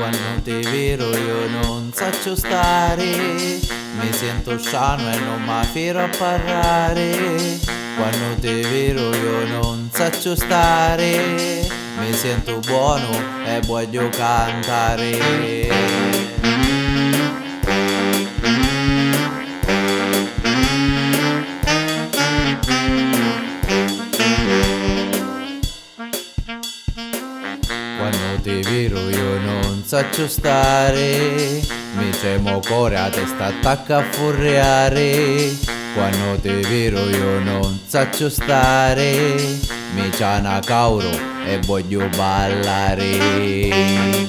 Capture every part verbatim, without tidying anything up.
Quando ti vedo io non so stare, mi sento sano e non mi firo a parlare. Quando ti vedo io non so stare, mi sento buono e voglio cantare. Quando ti vedo io non so stare, mi tremo cuore a testa attacca a furriare. Quando ti vedo io non so stare, mi c'ha una cauro e voglio ballare.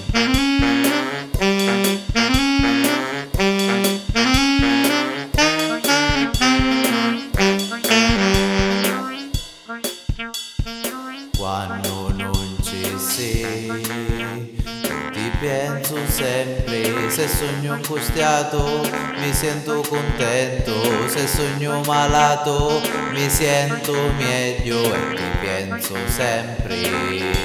Quando non ci sei, ti penso sempre. Se sogno angustiato mi sento contento, se sogno malato mi sento meglio e ti penso sempre.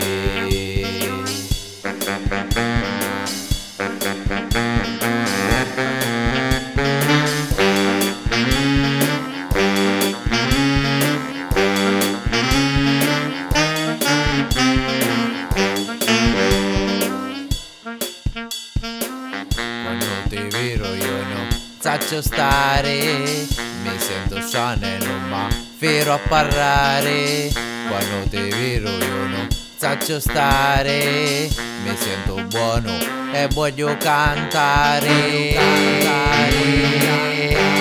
Quando ti vedo io non so stare, mi sento sano e non mi firo a parlare. Quando ti vedo io non so stare, mi sento buono e voglio cantare, voglio cantare.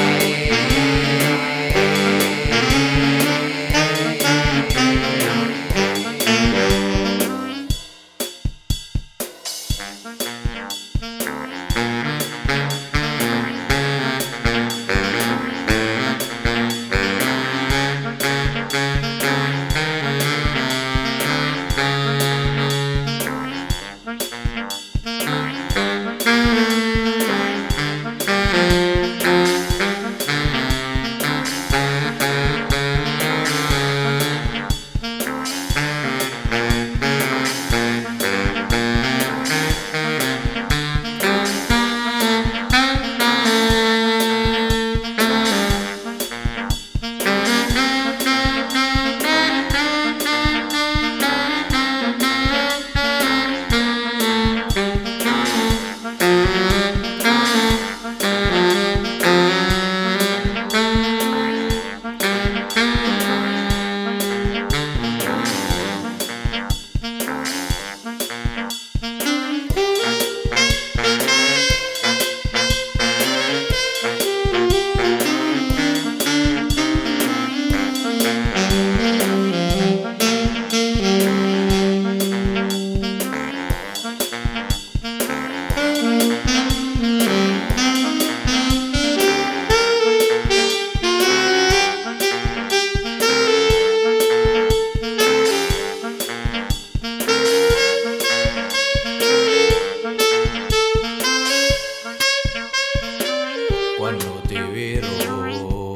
Quando ti vedo,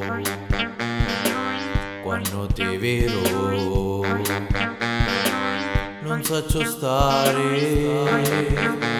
quando ti vedo, non so stare.